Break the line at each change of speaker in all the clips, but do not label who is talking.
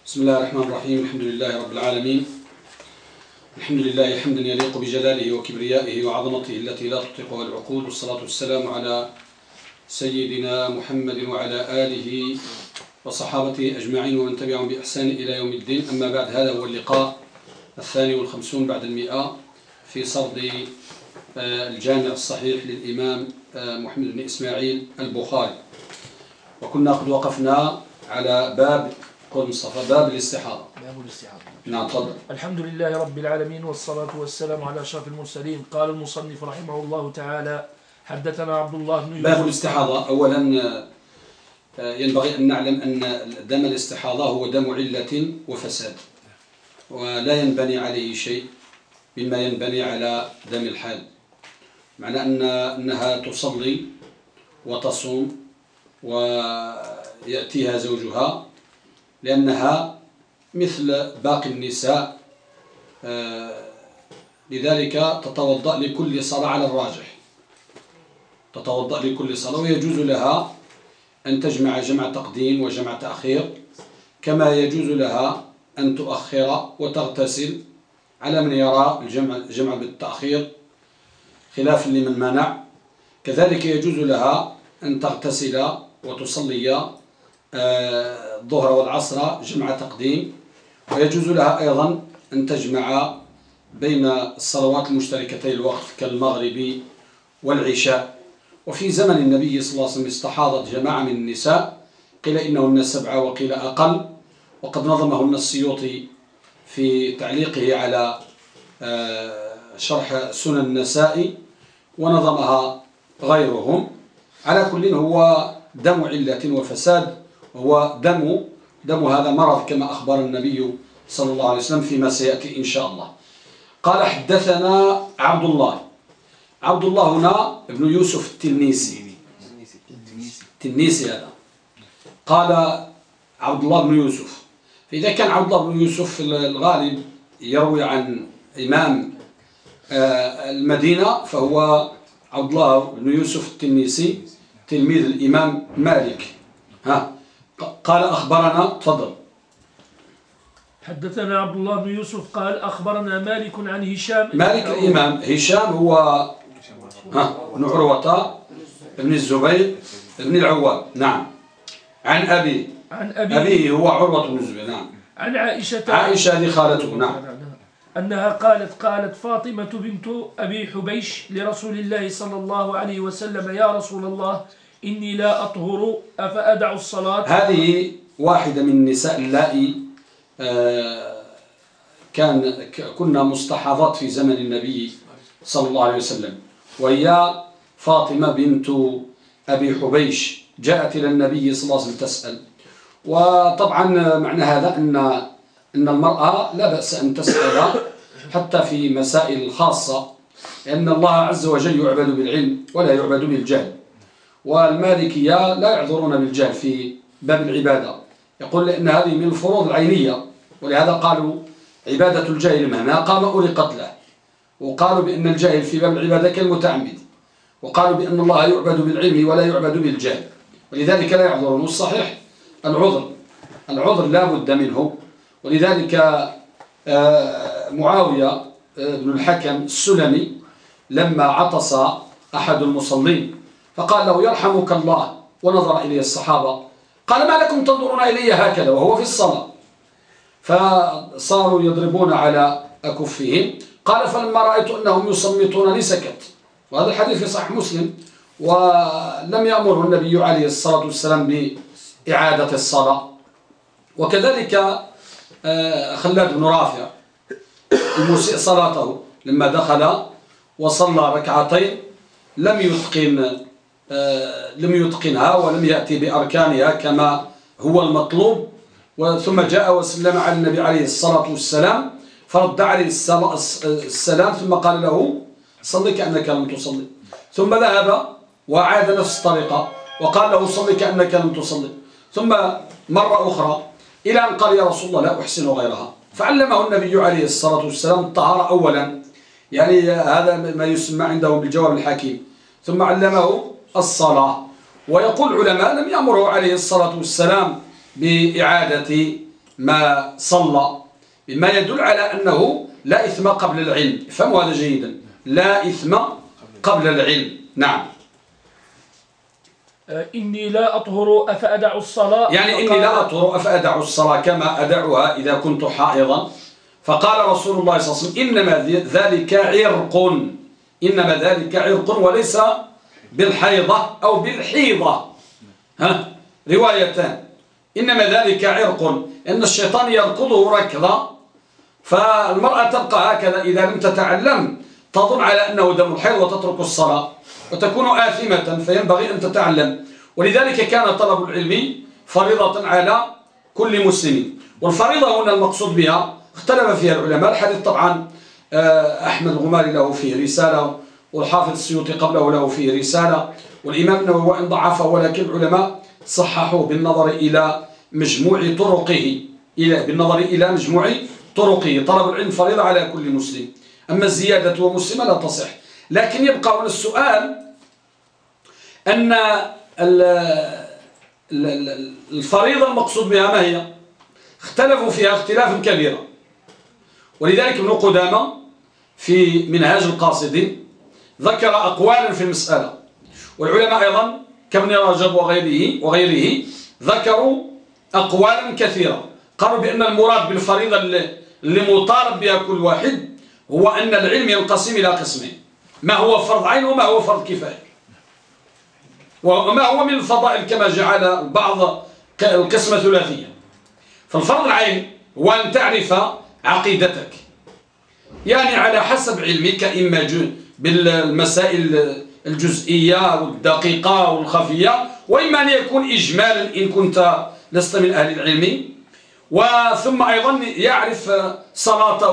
بسم الله الرحمن الرحيم. الحمد لله رب العالمين. الحمد لله حمدا يليق بجلاله وكبريائه وعظمته التي لا تطيقها العقول، والصلاة والسلام على سيدنا محمد وعلى آله وصحابته أجمعين ومن تبعهم بإحسان إلى يوم الدين. أما بعد، هذا هو اللقاء 52 بعد 100 في سرد الجامع الصحيح للإمام محمد بن إسماعيل البخاري، وكنا قد وقفنا على باب قول مصطفى باب الاستحاضة. نعم تفضل.
الحمد لله رب العالمين، والصلاة والسلام على أشرف المرسلين. قال المصنف رحمه الله تعالى: حدثنا عبد الله بن يوسف.
باب الاستحاضة، أولا ينبغي أن نعلم أن دم الاستحاضة هو دم علة وفساد، ولا ينبني عليه شيء مما ينبني على دم الحال، معنى أنها تصلي وتصوم ويأتيها زوجها لأنها مثل باقي النساء، لذلك تتوضأ لكل صلاة على الراجح، تتوضأ لكل صلاة، ويجوز لها أن تجمع جمع تقديم وجمع تأخير، كما يجوز لها أن تؤخر وتغتسل على من يرى الجمع بالتأخير خلافا لمن منع. كذلك يجوز لها أن تغتسل وتصلي الظهر والعصر جمع تقديم، ويجوز لها أيضا أن تجمع بين الصلوات المشتركتي الوقت كالمغرب والعشاء. وفي زمن النبي صلى الله عليه وسلم استحاضت جماعة من النساء، قيل إنهن 7 وقيل أقل، وقد نظمهن السيوطي في تعليقه على شرح سنن النسائي، ونظمها غيرهم. على كل هو دم علة وفساد، وهو دم هذا مرض كما أخبر النبي صلى الله عليه وسلم فيما سيأتي إن شاء الله. قال: حدثنا عبد الله هنا ابن يوسف التنيسي هذا. قال عبد الله بن يوسف، فإذا كان عبد الله بن يوسف في الغالب يروي عن إمام المدينة، فهو عبد الله بن يوسف التنيسي تلميذ الإمام مالك. قال أخبرنا، تفضل.
حدثنا عبد الله بن يوسف قال أخبرنا مالك عن هشام.
مالك الإمام، هشام هو بن عروة بن الزبير بن العوام. نعم. عن أبيه هو عروة بن الزبير. نعم.
عن عائشة
هذه خالته. نعم.
أنها قالت فاطمة بنت أبي حبيش لرسول الله صلى الله عليه وسلم: يا رسول الله، إني لا أطهر أفأدع الصلاة. هذه
واحدة من النساء اللائي كنا مستحاضات في زمن النبي صلى الله عليه وسلم، وهي فاطمة بنت أبي حبيش، جاءت إلى النبي صلى الله عليه وسلم تسأل. وطبعا معنى هذا أن المرأة لا بأس أن تسأل حتى في مسائل خاصة، لأن الله عز وجل يعبد بالعلم ولا يعبد بالجهل، والمالكية لا يعذرون بالجهل في باب العبادة، يقول لأن هذه من الفروض العينية، ولهذا قالوا عبادة الجاهل مهما قام أرقت له، وقالوا بأن الجاهل في باب العبادة كالمتعمد، وقالوا بأن الله يعبد بالعلم ولا يعبد بالجهل، ولذلك لا يعذرون. والصحيح العذر لا بد منه. ولذلك معاوية بن الحكم السلمي لما عطس أحد المصلين فقال له: يرحمك الله، ونظر إليه الصحابة قال: ما لكم تنظرون إلي هكذا وهو في الصلاة؟ فصاروا يضربون على أكفهم. قال: فلما رأيت أنهم يصمتون لسكت. وهذا الحديث في صحيح مسلم، ولم يأمره النبي عليه الصلاة والسلام بإعادة الصلاة. وكذلك خلاد بن رافع المسيء صلاته لما دخل وصلى ركعتين لم يتقنها ولم يأتي بأركانها كما هو المطلوب، ثم جاء وسلم على النبي عليه الصلاة والسلام، فرد عليه السلام، ثم قال له: صلي كأنك لم تصلي. ثم ذهب وعاد نفس الطريقة وقال له: صلي كأنك لم تصلي. ثم مرة أخرى إلى أن قال: يا رسول الله، لا أحسن غيرها. فعلمه النبي عليه الصلاة والسلام الطهارة أولا، يعني هذا ما يسمى عندهم بالجواب الحكيم، ثم علمه الصلاة. ويقول العلماء: لم يأمره عليه الصلاة والسلام بإعادة ما صلى، مما يدل على أنه لا إثم قبل العلم. افهموا هذا جيدا، لا إثم قبل العلم. نعم.
إني لا أطهر أفأدع الصلاة،
يعني إني لا أطهر أفأدع الصلاة كما أدعها إذا كنت حائضا. فقال رسول الله صلى الله عليه وسلم إنما ذلك عرق، إنما ذلك عرق وليس بالحيضة أو بالحيضة، روايتان. إنما ذلك عرق، إن الشيطان يركضه ركضا، فالمرأة تبقى هكذا إذا لم تتعلم تظن على أنه دم الحيض وتترك الصلاة وتكون آثمة، فينبغي أن تتعلم. ولذلك كان طلب العلم فريضة على كل مسلم. والفريضة هنا المقصود بها اختلف فيها العلماء. الحديث طبعا أحمد الغماري له فيه رسالة، والحافظ السيوطي قبله له فيه رسالة، والإمام النووي وإن ضعفه ولكن العلماء صححوه بالنظر إلى مجموع طرقه، بالنظر إلى مجموع طرقه. طلب العلم فريضة على كل مسلم، أما الزيادة ومسلمة لا تصح. لكن يبقى هنا السؤال أن الفريضة المقصود بها ما هي؟ اختلفوا فيها اختلافا كبيرا. ولذلك ابن قدامة في منهاج القاصدين ذكر أقوالا في المسألة، والعلماء أيضا كابن رجب وغيره ذكروا أقوالا كثيرة. قالوا بأن المراد بالفريضة اللي مطالب بها كل واحد هو أن العلم ينقسم إلى قسمين: ما هو فرض عين وما هو فرض كفاية، وما هو من الفضائل كما جعل البعض القسمة ثلاثية. فالفرض العين هو أن تعرف عقيدتك، يعني على حسب علمك، إما بالمسائل الجزئية والدقيقة والخفية، وإما أن يكون إجمالا إن كنت لست من أهل العلم. وثم أيضا يعرف صلاته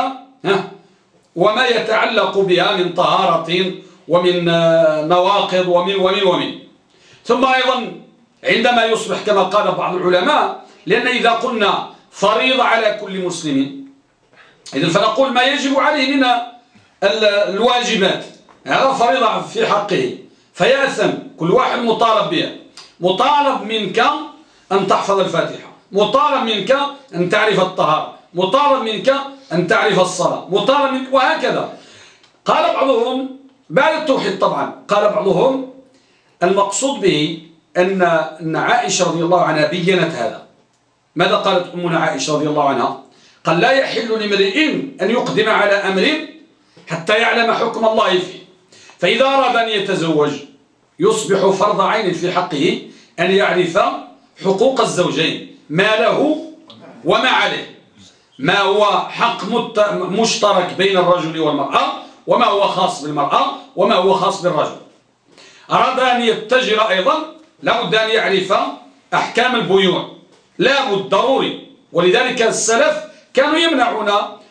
وما يتعلق بها من طهارة ومن نواقض ومن. ثم أيضا عندما يصبح كما قال بعض العلماء، لأن إذا قلنا فريضة على كل مسلم إذن فنقول ما يجب عليه من الواجبات، هذا فريضة في حقه فيأثم. كل واحد مطالب بها، مطالب منك أن تحفظ الفاتحة، مطالب منك أن تعرف الطهارة، مطالب منك أن تعرف الصلاة، مطالب منك، وهكذا. قال بعضهم بعد التوحيد طبعا، قال بعضهم المقصود به أن عائشة رضي الله عنها بيّنت هذا. ماذا قالت أمنا عائشة رضي الله عنها؟ قال: لا يحل لامرئ أن يقدم على أمر حتى يعلم حكم الله فيه، فإذا أراد أن يتزوج يصبح فرض عين في حقه أن يعرف حقوق الزوجين، ما له وما عليه، ما هو حق مشترك بين الرجل والمرأة، وما هو خاص بالمرأة، وما هو خاص بالرجل. أراد أن يتجر أيضا لابد أن يعرف أحكام البيوع، لابد ضروري. ولذلك السلف كانوا يمنعون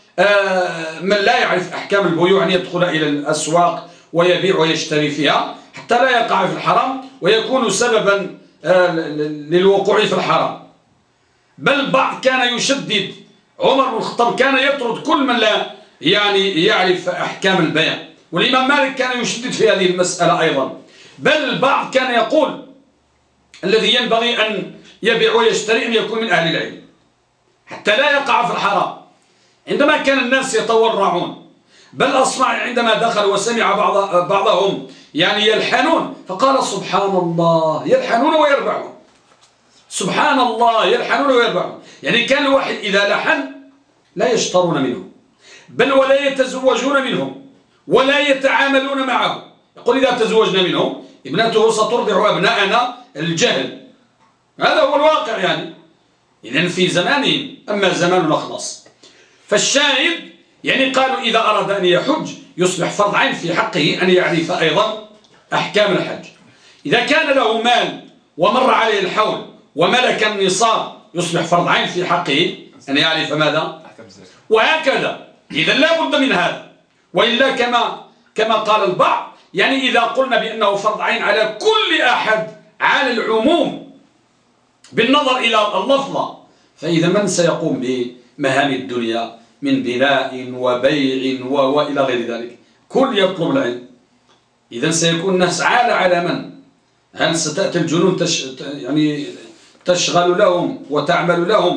من لا يعرف أحكام البيوع أن يدخل إلى الأسواق ويبيع ويشتري فيها حتى لا يقع في الحرام ويكون سببا للوقوع في الحرام. بل البعض كان يشدد، عمر بن الخطاب كان يطرد كل من لا يعرف أحكام البيع، والإمام مالك كان يشدد في هذه المسألة أيضا. بل البعض كان يقول الذي ينبغي أن يبيع ويشتري أن يكون من أهل العلم حتى لا يقع في الحرام. عندما كان الناس يتورعون، بل أصمع عندما دخل وسمع بعضهم يلحنون، فقال: سبحان الله، يلحنون ويربعون، سبحان الله، يلحنون ويربعون. يعني كان الواحد إذا لحن لا يشترون منه، بل ولا يتزوجون منهم ولا يتعاملون معه. يقول: إذا تزوجنا منهم ابنته سترضع أبناءنا الجهل. هذا هو الواقع إذن في زمانهم، أما زماننا خلاص. فالشاهد قالوا إذا أراد أن يحج يصبح فرض عين في حقه أن يعرف أيضا أحكام الحج. إذا كان له مال ومر عليه الحول وملك النصاب يصبح فرض عين في حقه أن يعرف ماذا؟ وهكذا. إذا لا بد من هذا، وإلا كما قال البعض إذا قلنا بأنه فرض عين على كل أحد على العموم بالنظر إلى اللفظة، فإذا من سيقوم بمهام الدنيا من بناء وبيع وإلى غير ذلك؟ كل يطلب العلم. إذا سيكون الناس عالة على من؟ هل ستأتي الجنون تشغل لهم وتعمل لهم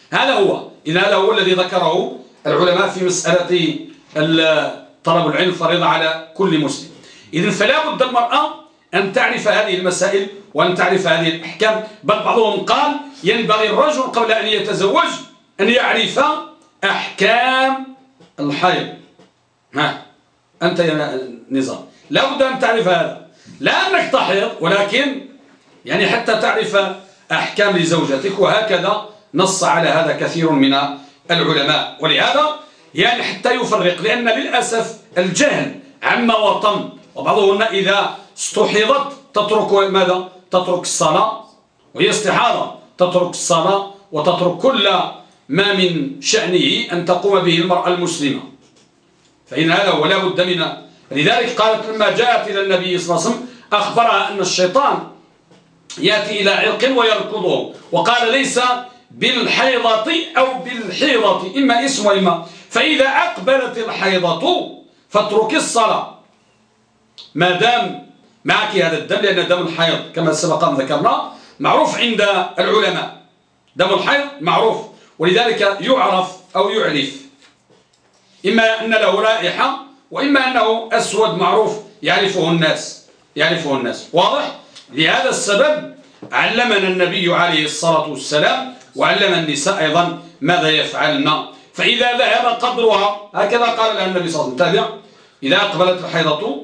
هذا هو. إذا هذا هو الذي ذكره العلماء في مسألة طلب العلم فريضة على كل مسلم. إذن فلا بد المرأة أن تعرف هذه المسائل وأن تعرف هذه الأحكام. بل بعضهم قال ينبغي الرجل قبل أن يتزوج أن يعرف أحكام الحيض. أنت يا نظام لا بد أن تعرف هذا، لا أنك تحيض، ولكن يعني حتى تعرف أحكام لزوجتك. وهكذا نص على هذا كثير من العلماء. ولهذا يعني حتى يفرق، لأن للأسف الجهل عما وطن، وبعضهن إذا استحيضت تترك ماذا؟ تترك الصلاة، وهي استحاضة تترك الصلاة وتترك كل ما من شأنه أن تقوم به المرأة المسلمة. فإن هذا هو لا بد منه. لذلك قالت لما جاءت إلى النبي صلى الله عليه وسلم أخبرها أن الشيطان يأتي إلى عرق ويركضه، وقال ليس بالحيضة أو بالحيضة، إما اسم وإما، فإذا أقبلت الحيضة فاترك الصلاة ما دام معك هذا الدم، لأن دم الحيض كما سبق أن ذكرنا معروف عند العلماء، دم الحيض معروف، ولذلك يعرف أو يعرف، إما أن له رائحة وإما أنه أسود معروف يعرفه الناس. واضح؟ لهذا السبب علمنا النبي عليه الصلاة والسلام وعلم النساء أيضا ماذا يفعلن. فإذا ذهب قدرها، هكذا قال لها النبي صلى الله عليه وسلم، إذا أقبلت الحيضة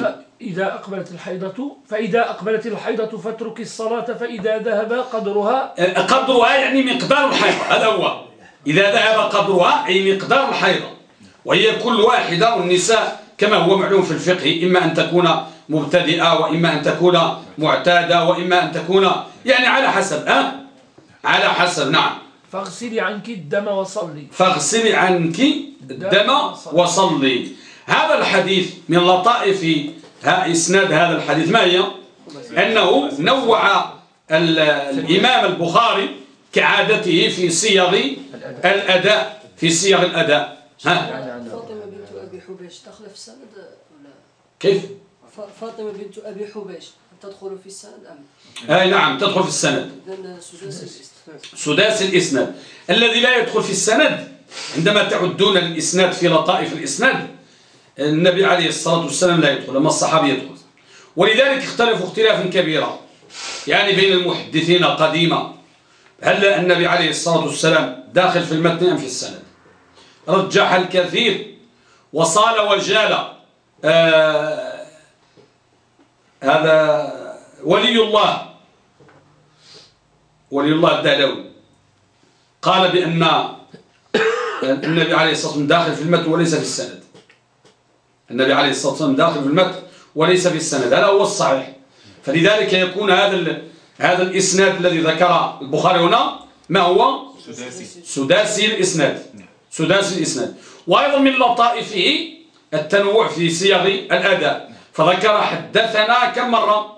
فإذا أقبلت الحيضة فاترك الصلاة، فإذا ذهب قدرها
يعني مقدار الحيضة. هذا هو، إذا ذهب قدرها أي مقدار الحيضة، وهي كل واحدة. والنساء كما هو معلوم في الفقه إما أن تكون مبتدئة، وإما أن تكون معتادة، وإما أن تكون يعني على حسب على حسب. نعم.
فاغسلي عنك الدم وصلي.
فاغسلي عنك الدم وصلي. هذا الحديث من لطائف إسناد هذا الحديث ما هي؟ أنه نوع الإمام البخاري كعادته في صيغ الأداء،
فاطمة بنت أبي حبيش تدخل في السند ولا
كيف؟
فاطمة بنت أبي حبيش تدخل في السند أم؟
أي نعم تدخل في السند. سداس الإسناد الذي لا يدخل في السند. عندما تعدون الإسناد في لطائف الإسناد، النبي عليه الصلاة والسلام لا يدخل، أما الصحابي يدخل. ولذلك اختلفوا اختلافا كبيرا يعني بين المحدثين قديما، هل النبي عليه الصلاة والسلام داخل في المتن أم في السند؟ رجح الكثير وصال وجال. هذا ولي الله الدهلوي قال بأن النبي عليه الصلاة والسلام داخل في المتن وليس في السند. النبي عليه الصلاة والسلام داخل في المتن وليس في السند، هذا هو الصحيح. فلذلك يكون هذا الإسناد الذي ذكر البخاري هنا ما هو؟ سداسي الإسناد. وأيضا من لطائفه التنوع في صيغ الأداء، فذكر حدثنا كم مرة؟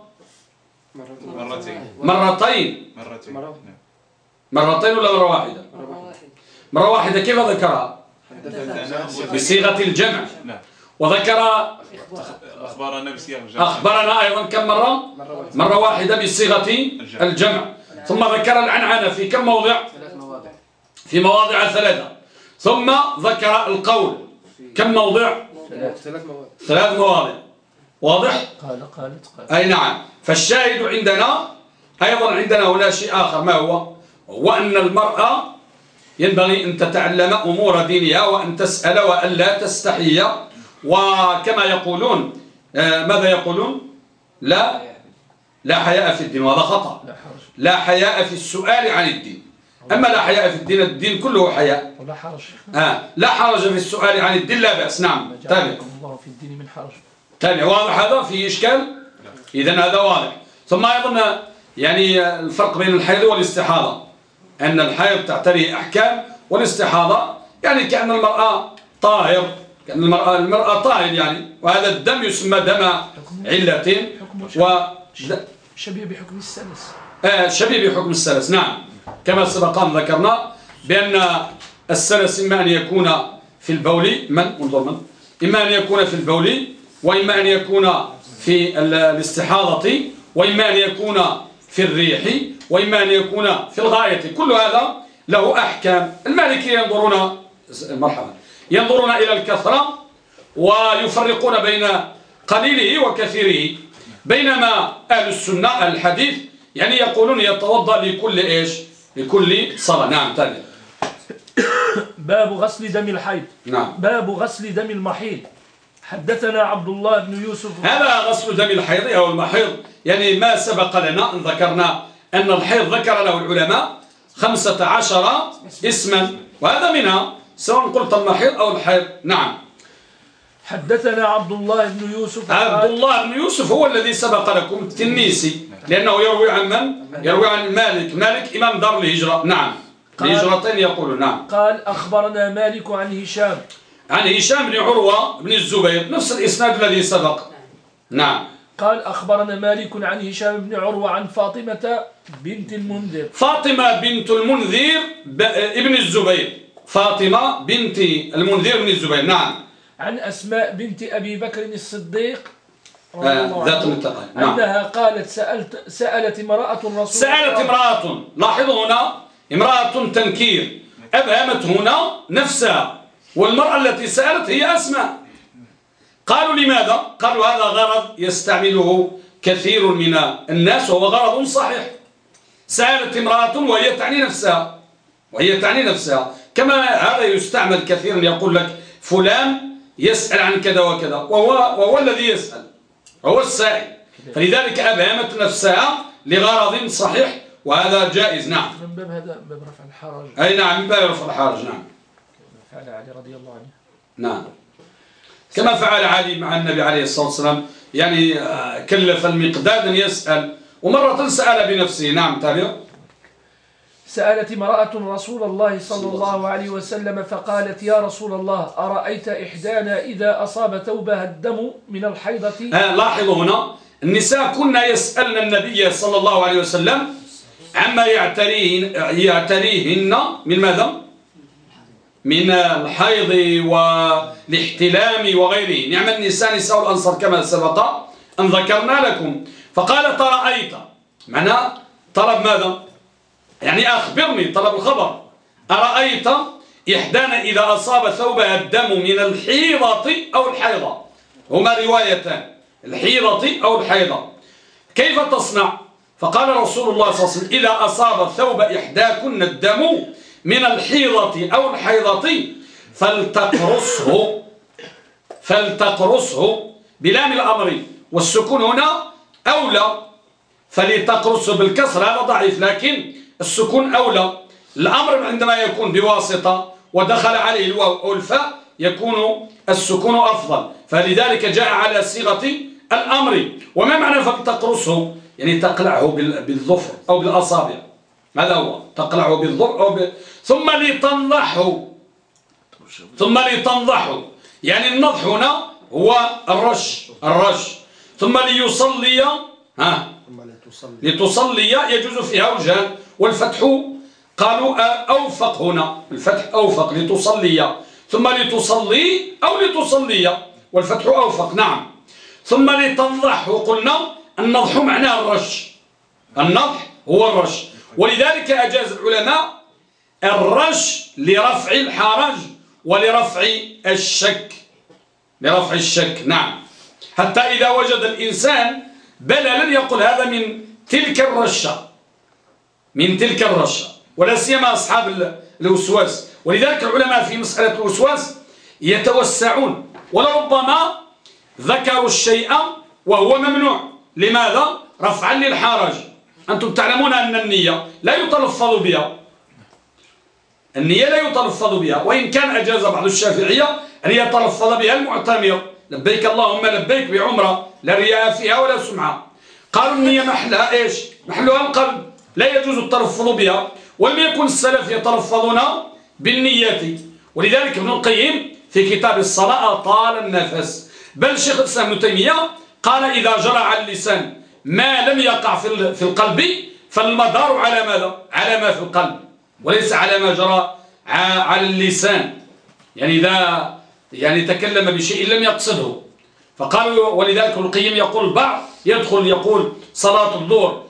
مرتين ولا مرة واحدة؟ مرة واحدة. كيف ذكرها؟ بصيغة الجمع. وذكر أخبرنا أيضا كم مرة؟ مرة واحدة بصيغة الجمع. ثم ذكر العنعنة في كم موضع؟ في مواضع 3. ثم ذكر القول كم موضع؟ 3 مواضع. واضح؟
قالت.
أي نعم. فالشاهد عندنا هنا شيء آخر، ما هو؟ وأن المرأة ينبغي أن تتعلم أمور دينها، وأن تسأل وأن لا تستحي. وكما يقولون ماذا يقولون؟ لا حياء في الدين، وهذا خطأ. لا حياء في السؤال عن الدين. أما لا حياء في الدين، الدين كله حياء.
ولا حرج.
لا حرج في السؤال عن الدين، لا بأس. نعم. تابع.
الله في الدين من حرج.
تابع. واضح هذا؟ في إشكال؟ إذن هذا واضح. ثم أيضا يعني الفرق بين الحيض والاستحاضة، أن الحيض تعتريه أحكام، والاستحاضة يعني كأن المرأة طاهر، كأن المرأة طاهر يعني. وهذا الدم يسمى دم علة،
شبيه بحكم السلس.
شبيه بحكم السلس. نعم. كما سبق أن ذكرنا بأن السلس إما أن يكون في البول إما أن يكون في البول، وإما أن يكون في الاستحاضة، وإما أن يكون في الريح، وإما أن يكون في الغاية. كل هذا له أحكام. المالكية ينظرون مرحبا ينظرون إلى الكثرة ويفرقون بين قليله وكثيره، بينما أهل السنة الحديث يعني يقولون يتوضأ لكل إيش؟ لكل صلاة. نعم تابع.
باب غسل دم الحيض.
نعم.
باب غسل دم المحيض. حدثنا عبد الله بن يوسف.
هذا غسل دم الحيض أو المحيض، يعني ما سبق لنا أن ذكرنا أن الحيض ذكر له العلماء 15 اسما، وهذا منها سواء قلت المحيض أو الحيض. نعم.
حدثنا عبد الله بن يوسف.
عبد الله بن يوسف هو الذي سبق لكم التنيسي، لأنه يروي عن من؟ يروي عن مالك إمام دار الهجرة. نعم. الهجرتين يقول. نعم.
قال أخبرنا مالك عن هشام.
عن هشام بن عروة بن الزبير، نفس الإسناد الذي سبق. نعم.
قال أخبرنا مالك عن هشام بن عروة عن فاطمة بنت المنذر.
فاطمة بنت المنذر ابن الزبير، فاطمة بنت المنذر بن الزبير. نعم.
عن أسماء بنت أبي بكر الصديق
ذات الانتقال. نعم.
أنها قالت سألت امرأة الرسول.
سألت امرأة، لاحظوا هنا امرأة تنكير، أبهمت هنا نفسها، والمرأة التي سألت هي أسماء. قالوا لماذا؟ قالوا هذا غرض يستعمله كثير من الناس وهو غرض صحيح. سألت امرأة وهي تعني نفسها، كما هذا يستعمل كثيرا، يقول لك فلان يسأل عن كذا وكذا، وهو الذي يسأل، هو السائل، فلذلك أبهمت نفسها لغرض صحيح، وهذا جائز. نعم.
من باب هذا باب رفع الحرج.
أي نعم، من باب رفع الحرج. نعم.
فعل علي رضي الله عنه.
نعم. كما فعل علي مع النبي عليه الصلاة والسلام، يعني كلف المقداد أن يسأل، ومرة سأل بنفسه. نعم تابع.
سألت امرأة رسول الله صلى الله عليه وسلم فقالت يا رسول الله أرأيت إحدانا إذا أصاب ثوبها الدم من الحيضة.
لاحظوا هنا النساء كنا يسألن النبي صلى الله عليه وسلم عما يعتريهن من ماذا؟ من الحيض والاحتلام وغيره. نعم النساء نساء الأنصار كما سبق أن ذكرنا لكم. فقالت أرأيت، معنى طلب ماذا؟ يعني أخبرني، طلب الخبر. أرأيت إحدانا إذا أصاب ثوبها الدم من الحيضة أو الحيضة، هما روايتان، الحيضة أو الحيضة، كيف تصنع؟ فقال رسول الله صلى الله عليه وسلم إذا أصاب ثوب إحداكن الدم من الحيضة أو الحيضة فلتقرصه بلام الأمر، والسكون هنا أولى، فلتقرصه بالكسر هذا ضعيف، لكن السكون أولى. الأمر عندما يكون بواسطة ودخل عليه الواو أو الفاء يكون السكون أفضل، فلذلك جاء على صيغة الأمر. وما معنى فلتقرصه؟ يعني تقلعه بالظفر أو بالأصابع، هذا هو، تقلعه بالظفر ثم لتنضحه، يعني النضح هنا هو الرش. ثم لتصلي يجوز فيها وجهان، والفتح قالوا أوفق هنا، الفتح أوفق، لتصلي ثم لتصلي أو لتصلي، والفتح أوفق. نعم. ثم لتنضح، قلنا النضح معناه الرش، النضح هو الرش، ولذلك أجاز العلماء الرش لرفع الحرج ولرفع الشك، نعم. حتى إذا وجد الإنسان بللا يقول هذا من تلك الرشة، ولا سيما أصحاب الوسواس. ولذلك العلماء في مسألة الوسواس يتوسعون، ولربما ذكروا الشيء وهو ممنوع. لماذا؟ رفعا للحرج. أنتم تعلمون أن النية لا يتلفظ بها، وإن كان أجاز بعض الشافعية أن يتلفظ بها المعتمر، لبيك اللهم لبيك بعمرة، لا رياء فيها ولا سمعة. قالوا النية محلها إيش؟ محلها القلب، لا يجوز التلفظ بها، ولم يكن السلف يتلفظون بالنية. ولذلك ابن القيم في كتاب الصلاة طال النفس، بل شيخ الإسلام ابن تيمية قال إذا جرى على اللسان ما لم يقع في القلب فالمدار على ماذا؟ على ما في القلب، وليس على ما جرى على اللسان. يعني إذا تكلم بشيء لم يقصده. فقالوا ولذلك ابن القيم يقول البعض يدخل يقول صلاة الظهر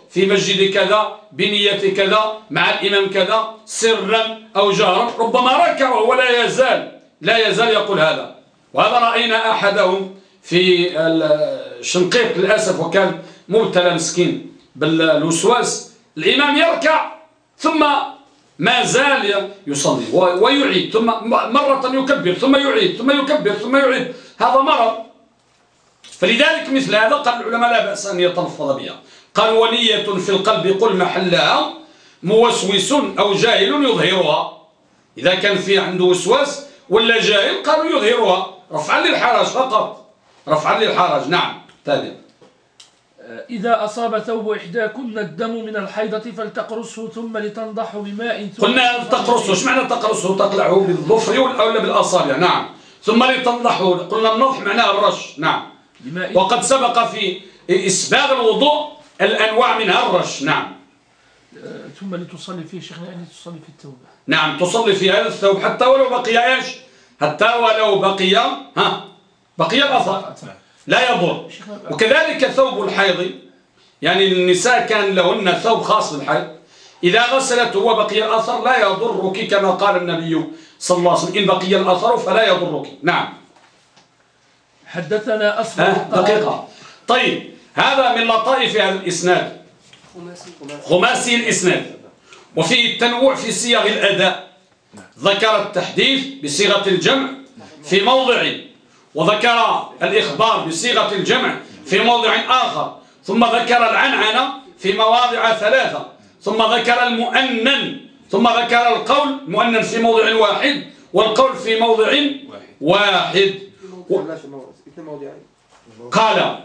في مسجد كذا بنية كذا مع الإمام كذا سرا أو جهرا، ربما ركع وهو لا يزال يقول هذا. وهذا رأينا أحدهم في الشنقيط للأسف، وكان مبتلى مسكين بالوسواس، الإمام يركع ثم ما زال يصلي ويعيد، ثم مرة يكبر ثم يعيد ثم يكبر ثم يعيد، هذا مرض. فلذلك مثل هذا قال العلماء لا بأس أن يتلفظ بها. قال ونية في القلب قل محلها موسوس أو جاهل يظهرها. إذا كان في عنده وسواس ولا جاهل قالوا يظهرها رفعا للحرج فقط، رفعا للحرج. نعم. تابع.
إذا أصاب ثوب إحداكن الدم من الحيضة فلتقرصه ثم لتنضحه بماء.
قلنا تقرصه، ايش معنى تقرصه؟ تقلعه بالظفر ولا بالأصابع. نعم. ثم لتنضحه، قلنا النضح معناه الرش. نعم. وقد سبق في إسباغ الوضوء الأنواع منها الرش. نعم.
ثم لتصلي فيه شيخنا، يعني تصلي في الثوب.
نعم، تصلي في هذا الثوب حتى ولو بقي ايش؟ حتى ولو بقي الأثر لا يضر. وكذلك ثوب الحيض، يعني النساء كان لهن ثوب خاص بالحيض، إذا غسلته وبقي الأثر لا يضرك كما قال النبي صلى الله عليه وسلم إن بقي الأثر فلا يضرك. نعم.
حدثنا أصبغ
دقيقة. طيب، هذا من لطائف هذا الإسناد، خماسي الإسناد، وفيه التنوع في صيغ الأداء. ذكر التحديث بصيغة الجمع في موضع، وذكر الإخبار بصيغة الجمع في موضع آخر، ثم ذكر العنعنة في مواضع ثلاثة، ثم ذكر المؤنن، ثم ذكر القول المؤنن في موضع واحد والقول في موضع واحد. قال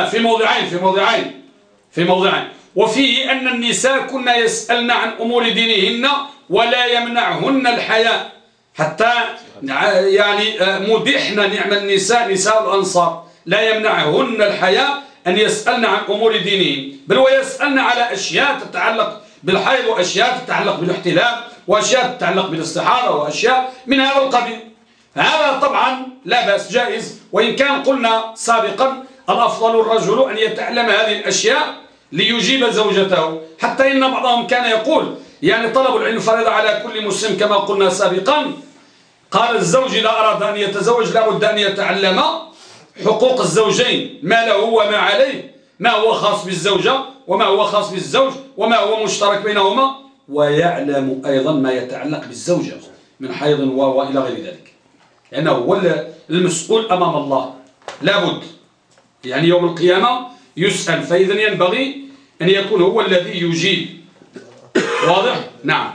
في موضعين وفيه أن النساء كن يسألن عن أمور دينهن ولا يمنعهن الحياء، حتى يعني مدحن نعم النساء نساء الأنصار، لا يمنعهن الحياء أن يسألن عن أمور دينهن، بل ويسألن على أشياء تتعلق بالحيض وأشياء تتعلق بالاحتلام وأشياء تتعلق بالاستحاضة وأشياء من هذا القبيل. هذا طبعا لا بأس جائز، وإن كان قلنا سابقا الأفضل الرجل أن يتعلم هذه الأشياء ليجيب زوجته، حتى إن بعضهم كان يقول يعني طلب العلم فريضة على كل مسلم كما قلنا سابقا. قال الزوج إذا أراد أن يتزوج لابد أن يتعلم حقوق الزوجين، ما له وما عليه، ما هو خاص بالزوجة وما هو خاص بالزوج وما هو مشترك بينهما، ويعلم أيضا ما يتعلق بالزوجة من حيض وإلى غير ذلك، لأنه هو المسؤول أمام الله لابد، يعني يوم القيامة يسأل، فإذا ينبغي أن يكون هو الذي يجيب. واضح؟ نعم.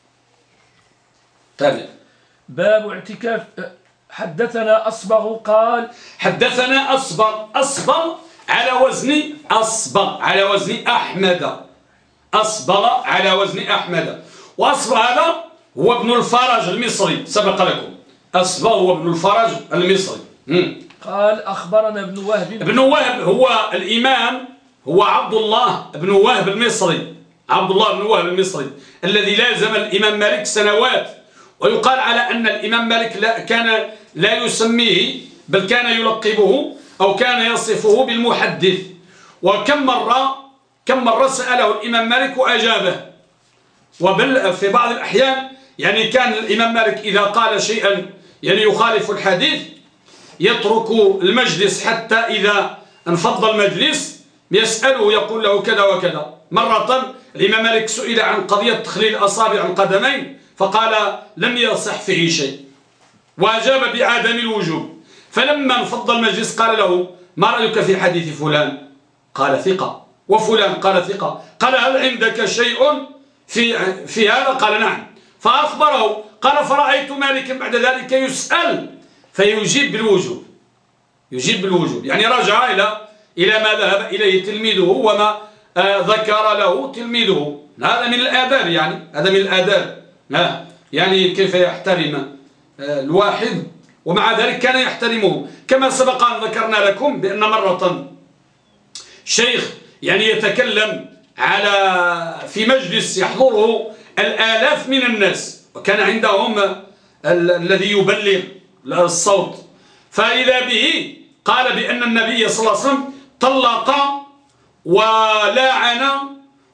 تابع.
باب اعتكاف. حدثنا أصبغ قال
حدثنا أصبغ على وزن أصبغ على وزن أحمد، أصبغ على وزن أحمد، وأصبغ هذا هو ابن الفرج المصري، سبق لكم أصبغ هو ابن الفرج المصري.
قال أخبرنا ابن وهب.
ابن وهب هو الإمام، هو عبد الله بن وهب المصري، عبد الله بن وهب المصري الذي لازم الإمام مالك سنوات، ويقال على أن الإمام مالك كان لا يسميه بل كان يلقبه أو كان يصفه بالمحدث. وكم مرة سأله الإمام مالك وأجابه، وبل في بعض الأحيان يعني كان الإمام مالك إذا قال شيئا يعني يخالف الحديث يترك المجلس حتى إذا انفض المجلس يسأله يقول له كذا وكذا. مرة الإمام مالك سئل عن قضية تخليل أصابع القدمين فقال لم يصح فيه شيء، وأجاب بعدم الوجوب. فلما انفض المجلس قال له ما رأيك في حديث فلان؟ قال ثقة. وفلان؟ قال ثقة. قال هل عندك شيء في هذا؟ قال نعم. فأخبره، قال فرأيت مالكا بعد ذلك يسأل فيجيب بالوجوب، يجيب بالوجوب، يعني رجع إلى ما ذهب إليه تلميذه وما ذكر له تلميذه. هذا من الآداب، يعني هذا من الآداب، يعني كيف يحترم الواحد ومع ذلك كان يحترمه. كما سبق أن ذكرنا لكم بأن مرة شيخ يعني يتكلم في مجلس يحضره الآلاف من الناس، وكان عندهم الذي يبلغ الصوت، فإذا به قال بأن النبي صلى الله عليه وسلم طلق ولعن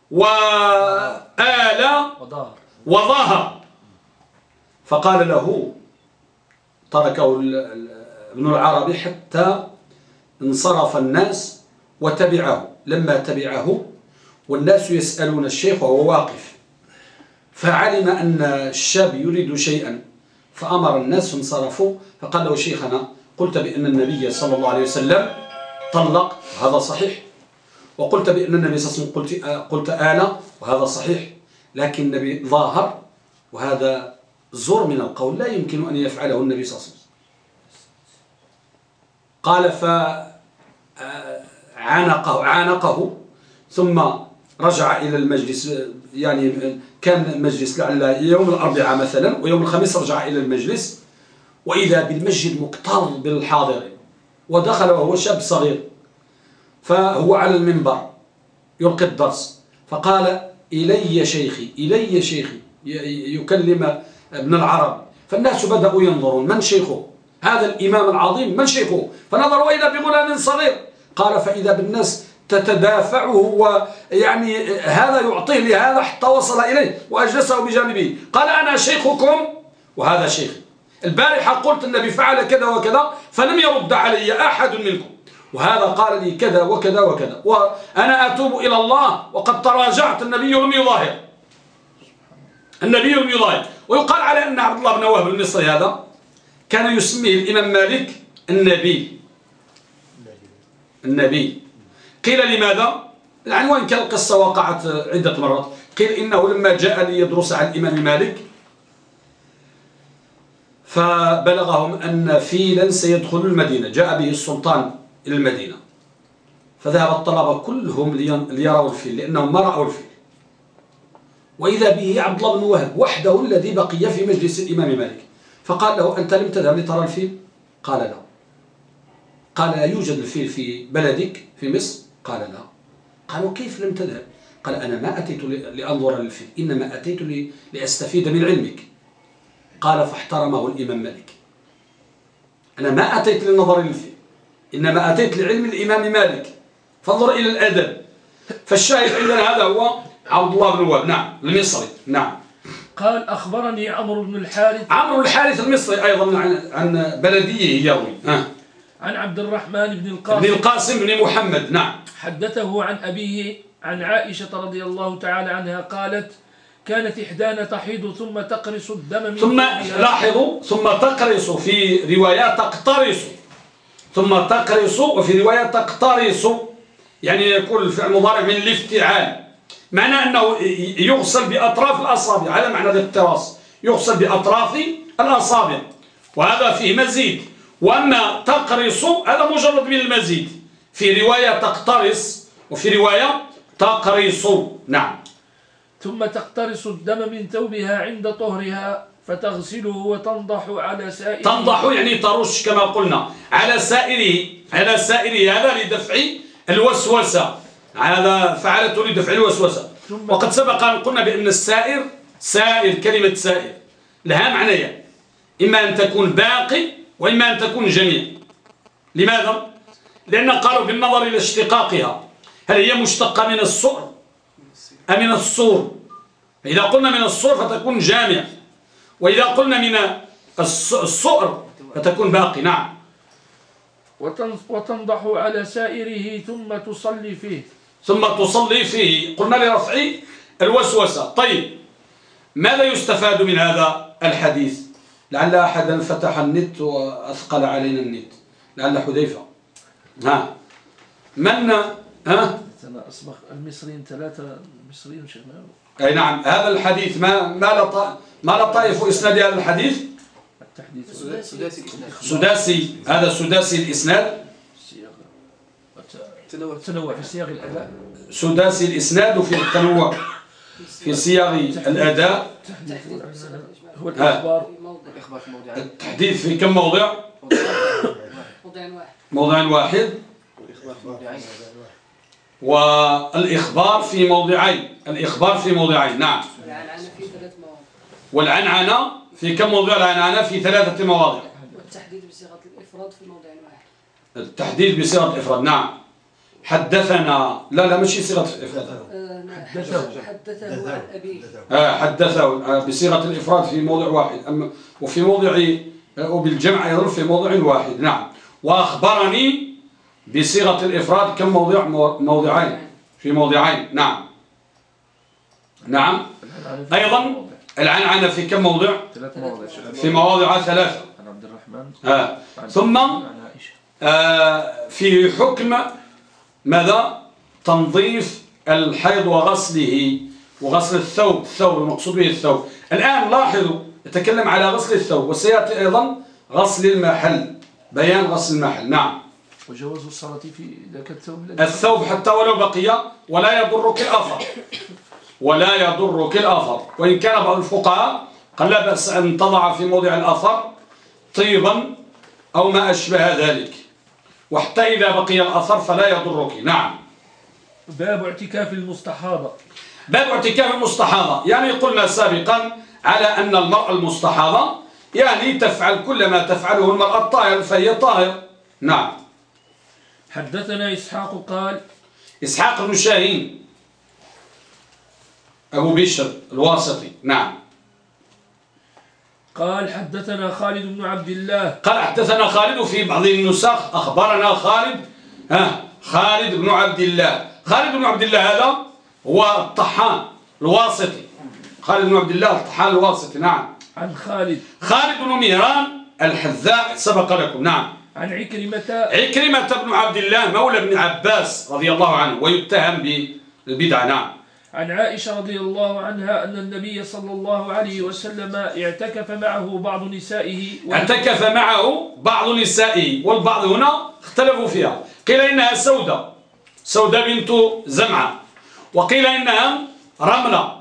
وآل وظاهر. فقال له، تركه ابن العربي حتى انصرف الناس وتبعه. لما تبعه والناس يسألون الشيخ وهو واقف، فعلم أن الشاب يريد شيئا فأمر الناس فانصرفوا. فقال له: شيخنا، قلت بأن النبي صلى الله عليه وسلم طلق، هذا صحيح، وقلت بأن النبي صلى الله عليه وسلم قلت آلة، وهذا صحيح، لكن النبي ظاهر، وهذا زور من القول لا يمكن أن يفعله النبي صلى الله عليه وسلم. قال عانقه ثم رجع إلى المجلس. يعني كان المجلس لعل يوم الأربعاء مثلا، ويوم الخميس رجع إلى المجلس، وإذا بالمسجد مكتظ بالحاضرين، ودخل وهو شاب صغير، فهو على المنبر يلقي الدرس، فقال: إلي شيخي، إلي شيخي، يكلم ابن العربي. فالناس بدأوا ينظرون من شيخه، هذا الإمام العظيم من شيخه؟ فنظروا إلى بغلام صغير. قال: فإذا بالناس تتدافعه، ويعني هذا يعطيه لهذا حتى وصل إليه وأجلسه بجانبه. قال: أنا شيخكم وهذا شيخي. البارحة قلت النبي فعل كذا وكذا فلم يرد علي أحد منكم، وهذا قال لي كذا وكذا وكذا، وأنا أتوب إلى الله وقد تراجعت. النبي لم يظاهر، النبي لم يظاهر. ويقال على أن عبد الله بن وهب المصري هذا كان يسميه الإمام مالك النبي. النبي قيل لماذا؟ يعني وإن كان القصة وقعت عدة مرات. قيل إنه لما جاء ليدرس على الإمام مالك فبلغهم أن فيلا سيدخل المدينة، جاء به السلطان إلى المدينة، فذهب الطلبة كلهم ليروا الفيل لأنهم ما رأوا الفيل، وإذا به عبد الله بن وهب وحده الذي بقي في مجلس الإمام مالك. فقال له: أنت لم تذهب لترى الفيل؟ قال: لا. قال: لا يوجد الفيل في بلدك في مصر؟ قال: لا. قالوا: كيف لم تذهب؟ قال: أنا ما أتيت لأنظر للفيل، إنما أتيت لأستفيد من علمك. قال: فاحترمه الإمام مالك. أنا ما أتيت للنظر للفيل، إنما أتيت لعلم الإمام مالك، فانظر إلى الأدب. فالشاهد عندنا هذا هو عبد الله بن وهب، نعم، المصري، نعم.
قال: أخبرني عمرو بن الحارث.
عمرو الحارث المصري أيضا عن بلديه يروي.
عن عبد الرحمن
بن القاسم بن محمد، نعم.
حدثه عن أبيه عن عائشة رضي الله تعالى عنها قالت: كانت إحدانا تحيض ثم تقرص الدم من
ثم لاحظوا، ثم تقرص في روايات تقترص، ثم تقرص وفي روايات تقترص، يعني يكون الفعل مضارع من الافتعال، معنى أنه يغسل بأطراف الأصابع، على معنى الاقتراص، يغسل بأطراف الأصابع، وهذا فيه مزيد. وأما تقرص هذا مجرد من المزيد، في رواية تقترص وفي رواية تقرص، نعم.
ثم تقترص الدم من ثوبها عند طهرها فتغسله وتنضح على سائره.
تنضح يعني ترش كما قلنا على سائره، على سائره، هذا لدفع الوسوسة، هذا فعلته لدفع الوسوسة. وقد سبق أن قلنا بأن السائر، سائر، كلمة سائر لها معنيان، إما أن تكون باقي وإما أن تكون جميع. لماذا؟ لأن قالوا بالنظر إلى اشتقاقها، هل هي مشتقة من الصؤر أم من الصور؟ إذا قلنا من الصور فتكون جامع، وإذا قلنا من الصؤر فتكون باقي، نعم.
وتنضح على سائره ثم تصلي فيه.
ثم تصلي فيه، قلنا لرفع الوسوسة. طيب، ماذا يستفاد من هذا الحديث؟ لعل أحدا فتح النت وأثقل علينا النت، لعل حذيفة. من
أصبح المصريين ثلاثة مصريين شباب.
أي نعم. هذا الحديث ما لطائف إسناد هذا الحديث؟ سداسي، هذا سداسي الإسناد،
تنوع في صياغ الأداء،
سداسي الإسناد وفي التنوع في صياغ الأداء.
هو الإخبار،
التحديث في كم موضع؟ موضع واحد، والإخبار في موضعين، الإخبار في موضعين، نعم. والعنعنة في كم موضع؟ العنعنة في 3 مواضع.
والتحديد بصيغة الإفراد في موضع واحد.
التحديد بصيغة الإفراد، نعم. حدثنا، لا ماشي صيغة الإفراد.
حدثه عن أبيه.
حدثه بصيغة الإفراد في موضع واحد، أما وفي موضع وبالجمع أيضا في موضع واحد. نعم. وأخبرني بصيغة الإفراد كم موضع؟ موضعين، في موضعين. نعم. نعم. أيضا العنعنة في كم موضع؟ في مواضع 3.
عن عبد الرحمن.
ثم في حكم ماذا؟ تنظيف الحيض وغسله وغسل الثوب المقصود به الثوب. الآن لاحظوا يتكلم على غسل الثوب، وسيأتي أيضا غسل المحل، بيان غسل المحل. نعم.
وجواز الصلاة في ذاك
الثوب حتى ولو بقي ولا يضرك الأثر، ولا يضرك الأثر، وإن كان بعض الفقهاء قال لا بأس أن تضع في موضع الأثر طيبا أو ما أشبه ذلك، وحتى إذا بقي الأثر فلا يضرك. نعم.
باب اعتكاف المستحاضة.
باب اعتكاف المستحاضة، يعني قلنا سابقا على أن المرأة المستحاضة يعني تفعل كل ما تفعله المرأة الطاهر فهي طاهر. نعم.
حدثنا إسحاق قال،
إسحاق بن شاهين أبو بشر الواسطي. نعم.
قال حدثنا خالد بن عبد الله.
قال حدثنا خالد، في بعض النسخ أخبرنا خالد خالد بن عبد الله. خالد بن عبد الله هذا هو الطحان الواسطي، خالد بن عبد الله الطحان الواسطي. نعم.
عن خالد
بن مهران الحذاء سبق لكم. نعم.
عن
عكرمة بن عبد الله مولى ابن عباس رضي الله عنه، ويتهم بالبدعة. نعم.
عن عائشة رضي الله عنها أن النبي صلى الله عليه وسلم اعتكف معه بعض نسائه، والبعض هنا اختلفوا فيها، قيل إنها سودة بنت زمعة، وقيل إنها رملة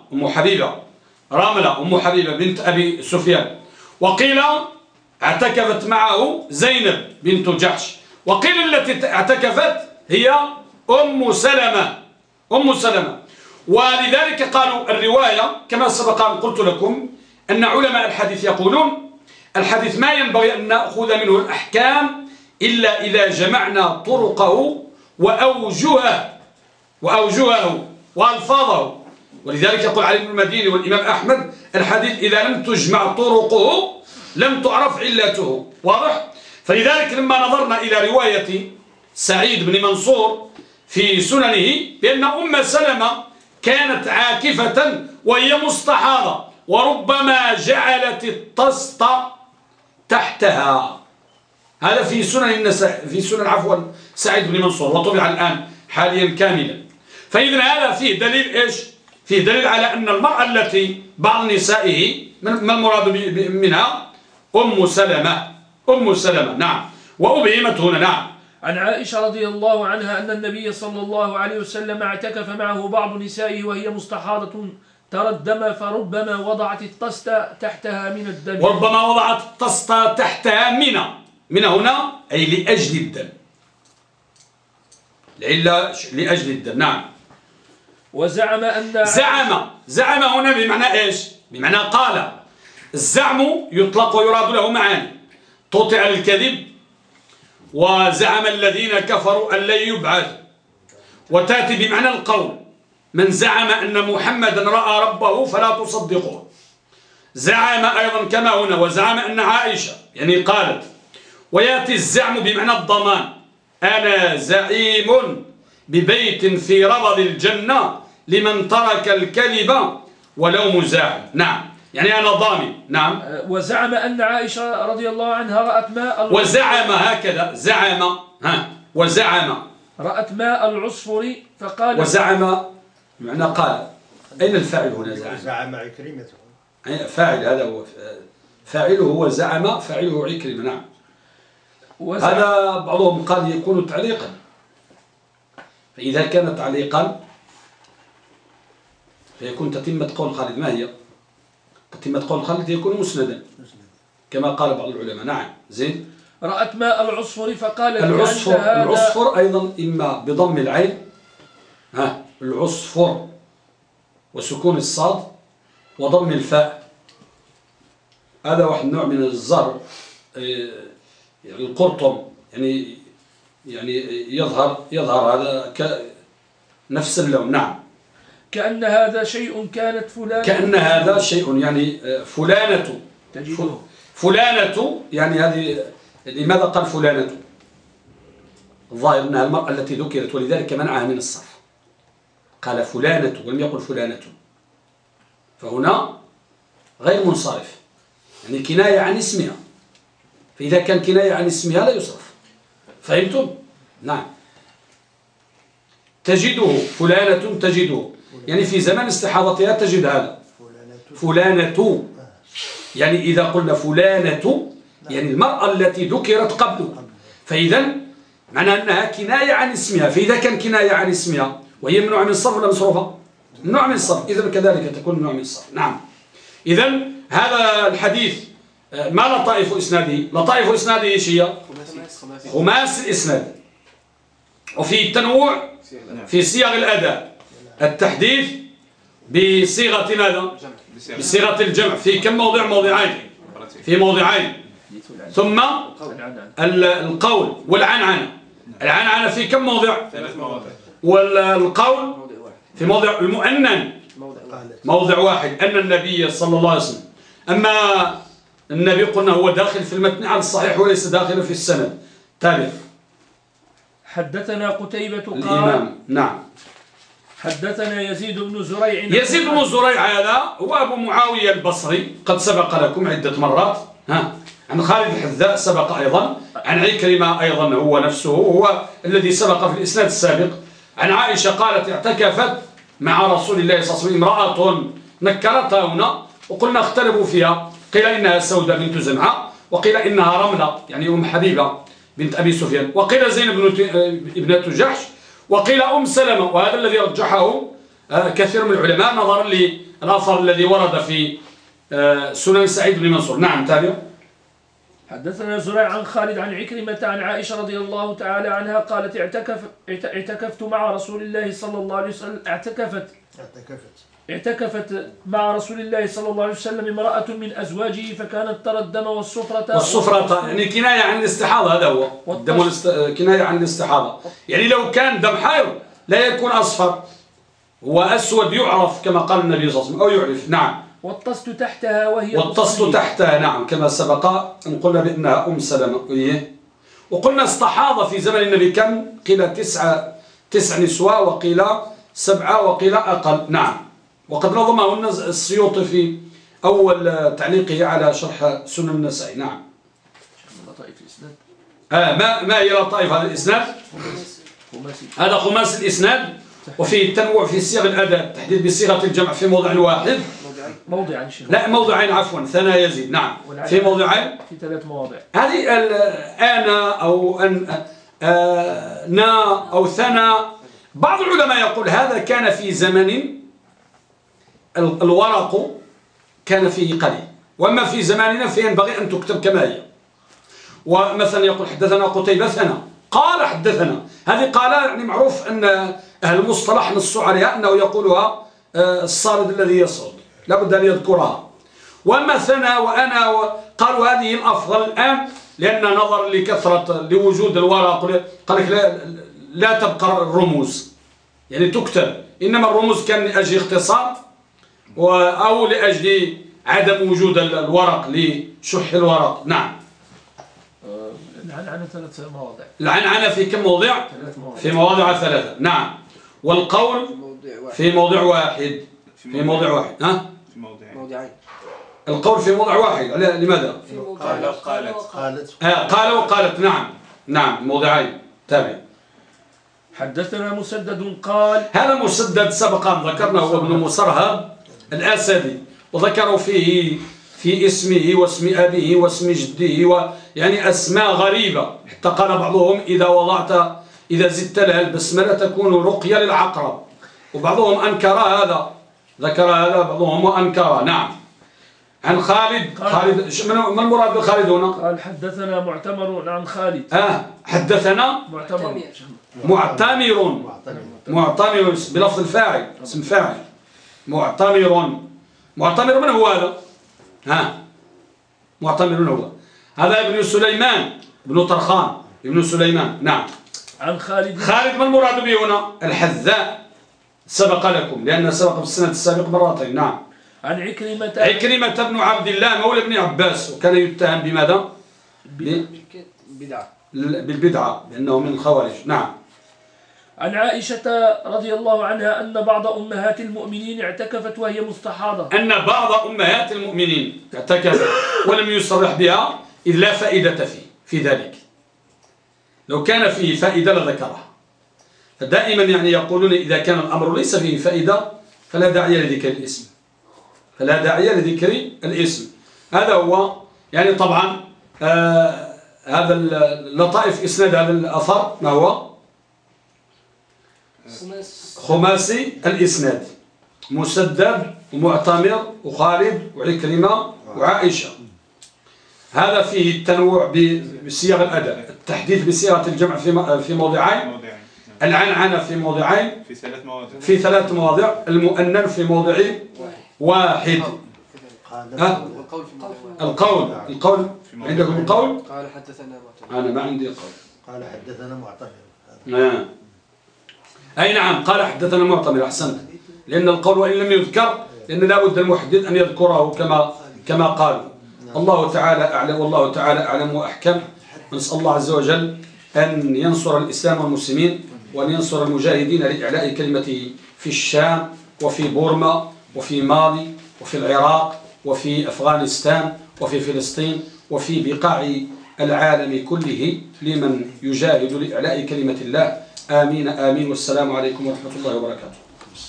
أم حبيبة بنت أبي سفيان، وقيل اعتكفت معه زينب بنت جحش، وقيل التي اعتكفت هي أم سلمة. ولذلك قالوا الرواية كما سبق أن قلت لكم أن علماء الحديث يقولون الحديث ما ينبغي أن نأخذ منه الأحكام إلا إذا جمعنا طرقه وأوجهه وألفاظه. ولذلك يقول علي بن المديني والإمام أحمد الحديث إذا لم تجمع طرقه لم تعرف علته. واضح؟ فلذلك لما نظرنا إلى رواية سعيد بن منصور في سننه بأن أم سلمة كانت عاكفة وهي مستحاضة، وربما جعلت الطست تحتها. هذا في سنن سعيد بن منصور، وطبع الآن حاليا كاملا. فإذن هذا فيه دليل إيش؟ فيه دليل على أن المرأة التي بعض نسائه ما المراد منها؟ أم سلمة. نعم. وأبهمت هنا. نعم. عن عائشة رضي الله عنها أن النبي صلى الله عليه وسلم اعتكف معه بعض نسائه وهي مستحاضة ترى الدم، فربما وضعت الطست تحتها من الدم.
وربما وضعت الطست تحتها من هنا أي لأجل الدم، لأجل الدم. نعم.
وزعم أن
زعم هنا بمعنى إيش؟ بمعنى قال. الزعم يطلق ويراد له معاني: تطع الكذب، وزعم الذين كفروا أن لن يبعث، وتأتي بمعنى القول: من زعم أن محمدا رأى ربه فلا تصدقوه. زعم أيضا كما هنا، وزعم أن عائشة يعني قالت. ويأتي الزعم بمعنى الضمان: أنا زعيم ببيت في ربض الجنة لمن ترك الكذب ولو مزاحم. نعم، يعني أنا ضامن. نعم.
وزعم أن عائشة رضي الله عنها رأت ماء
وزعم هكذا وزعم
رأت ماء العصفر فقال.
وزعم بمعنى قال. أين الفاعل هنا؟
زعم عكرمة.
فاعل، هذا هو فاعله هو زعم، فاعله عكرمة. نعم. هذا بعضهم قال يكون تعليقا، فإذا كان تعليقا فيكون تتمة قول خالد. ما هي تتمة قول خالد؟ يكون مسندا كما قال بعض العلماء. نعم. زين.
رأت ماء العصفر فقال.
العصفر أيضا إما بضم العين العصفر وسكون الصاد وضم الفاء. هذا واحد نوع من الزر، يعني القرطم، يعني يعني يظهر هذا نفس اللون. نعم.
كأن هذا شيء كانت فلانة،
كأن هذا شيء يعني فلانة
تجده.
فلانة يعني هذه. لماذا قال فلانة؟ الظاهر أنها المرأة التي ذكرت، ولذلك منعها من الصرف، قال فلانة ولم يقل فلانة، فهنا غير منصرف، يعني كناية عن اسمها، فإذا كان كناية عن اسمها لا يصرف. فهمتم؟ نعم. تجده فلانة، تجده يعني في زمان استحاضتها تجد هذا فلانة، يعني إذا قلنا فلانة يعني المرأة التي ذكرت قبله، فإذا معنى أنها كناية عن اسمها، فإذا كان كناية عن اسمها وهي ممنوعة من الصرف ولا مصروفة؟ ممنوعة من الصرف، إذا كذلك تكون ممنوعة من الصرف. نعم. إذا هذا الحديث ما لطائف إسناده؟ لطائف إسناده إيش هي؟ خماس الإسناد، وفي التنوع في صيغ الأداء، التحديث بصيغة ماذا؟ بصيغة الجمع في كم موضع؟ موضعين، في موضعين. ثم القول والعنعنة. العنعنة في كم موضع؟ والقول في موضع. المؤنن موضع واحد، أن النبي صلى الله عليه وسلم. أما النبي قلنا هو داخل في المتن على الصحيح وليس داخل في السند. تابع.
حدثنا قتيبة قال
الإمام. نعم.
حدثنا يزيد بن زريع.
يزيد بن زريع هذا هو أبو معاوية البصري، قد سبق لكم عدة مرات. عن خالد الحذاء سبق أيضا، عن عكرمة أيضا هو نفسه، هو الذي سبق في الإسناد السابق. عن عائشة قالت اعتكفت مع رسول الله صلى الله عليه وسلم امرأة، نكرتها هنا وقلنا اختلفوا فيها، قيل إنها سودة بنت زمعة، وقيل إنها رملة يعني أم حبيبة بنت أبي سفيان، وقيل زينب ابنة جحش، وقيل أم سلمة، وهذا الذي رجحه كثير من العلماء نظرا للأثر الذي ورد في سنن سعيد بن منصور. نعم. تابع.
حدثنا زريع عن خالد عن عكرمة عن عائشة رضي الله تعالى عنها قالت اعتكفت مع رسول الله صلى الله عليه وسلم اعتكفت مع رسول الله صلى الله عليه وسلم امرأة من أزواجه فكانت ترى الدم والصفرة
يعني كناية عن الاستحاضة، هذا هو الدم كناية عن الاستحاضة، يعني لو كان دم حيض لا يكون أصفر، هو أسود يعرف كما قال النبي صلى الله عليه وسلم، أو يعرف. نعم.
والطست تحتها وهي
والطست تحتها. نعم. كما سبق أن قلنا بأنها أم سلمة. وقلنا استحاض في زمن النبي كم؟ قيل تسع نسوة، وقيل 7، وقيل أقل. نعم. وقد نظمه السيوطي في أول تعليقه على شرح سنن النسائي. نعم. ما هي لطائف هذا الإسناد؟ هذا خماس الإسناد، وفي التنوع في صيغ الأداء، التحديد بصيغة الجمع في موضع واحد.
موضعين.
لا، موضعين عفوا، ثنى يزيد. نعم. في موضعين،
في 3 مواضع.
هذه أنا أو أن نا أو ثنى. بعض العلماء يقول هذا كان في زمن الورق كان فيه قليل، وأما في زماننا فينبغي أن تكتب كما هي. ومثلا يقول حدثنا قتيبة ثنى، قال حدثنا، هذه قال يعني معروف أن أهل المصطلح نصوا عليها أنه يقولها الصارد الذي يصعد، لابد أن يذكرها. وأما ثنى وأنا قالوا هذه الأفضل الآن، لأن نظر لكثرة لوجود الورق قال لك لا تبقى الرموز، يعني تكتب، إنما الرموز كان لأجل اختصار أو لأجل عدم وجود الورق لشح الورق. نعم.
العنعنة 3 مواضع.
العنعنة في كم موضع؟
3 مواضع.
في مواضع 3. نعم. والقول في موضع واحد. في موضع واحد.
في موضعين.
القول في موضع واحد. لماذا؟ قال وقالت. نعم. نعم. موضعين. تابع.
حدثنا مسدد قال.
هذا مسدد سبق أن ذكرنا، هو ابن مسرهب الأسدي، وذكروا فيه في اسمه واسم أبيه واسم جده، يعني أسماء غريبة، حتى قال بعضهم إذا زدت لها البسملة تكون رقية للعقرب، وبعضهم أنكر هذا، ذكر هذا بعضهم وأنكر. نعم. عن خالد. ما المراد بخالد هنا؟
قال حدثنا معتمر عن خالد.
حدثنا معتمر بلفظ الفاعل، اسم فاعل. معتمر من هو هذا؟ معتمر هو هذا ابن سليمان بن طرخان ابن سليمان. نعم.
عن خالد.
خالد ما المراد به هنا؟ الحذاء سبق لكم، لأن سبق في السنة السابق مرتين. نعم.
عن عكرمة.
عكرمة بن عبد الله مولى بن عباس، وكان يتهم بماذا؟
بدعة.
بالبدعة، لأنه من الخوارج. نعم.
عن عائشة رضي الله عنها أن بعض أمهات المؤمنين اعتكفت وهي مستحاضة.
أن بعض أمهات المؤمنين اعتكفت ولم يصرح بها إذ لا فائدة في ذلك. لو كان فيه فائدة لذكرها. فدائما يعني يقولون إذا كان الأمر ليس فيه فائدة فلا داعي لذكر الاسم. فلا داعي لذكر الاسم. هذا هو يعني طبعا هذا اللطائف إسناد هذا الأثر ما هو؟ خماسي الإسناد، مسدد ومعتمر وخالد وعكرمة وعائشة. هذا فيه التنوع بصيغ الأداء، التحديث بصيغة الجمع في موضعين، العنعنة في موضعين، في ثلاث مواضع، المؤنث في موضع واحد. القول عندكم القول؟
قال حدثنا معتمر.
أنا ما عندي قول.
قال حدثنا معتمر.
أي نعم، قال حدثنا معتمر. أحسنت، لأن القول وإن لم يذكر لأن لا بد المحدث أن يذكره كما قالوا. الله تعالى أعلم، والله تعالى أعلم وأحكم. نسأل الله عز وجل أن ينصر الإسلام والمسلمين، وأن ينصر المجاهدين لإعلاء كلمته في الشام وفي بورما وفي مالي وفي العراق وفي أفغانستان وفي فلسطين وفي بقاع العالم كله لمن يجاهد لإعلاء كلمة الله. آمين آمين، والسلام عليكم ورحمة الله وبركاته.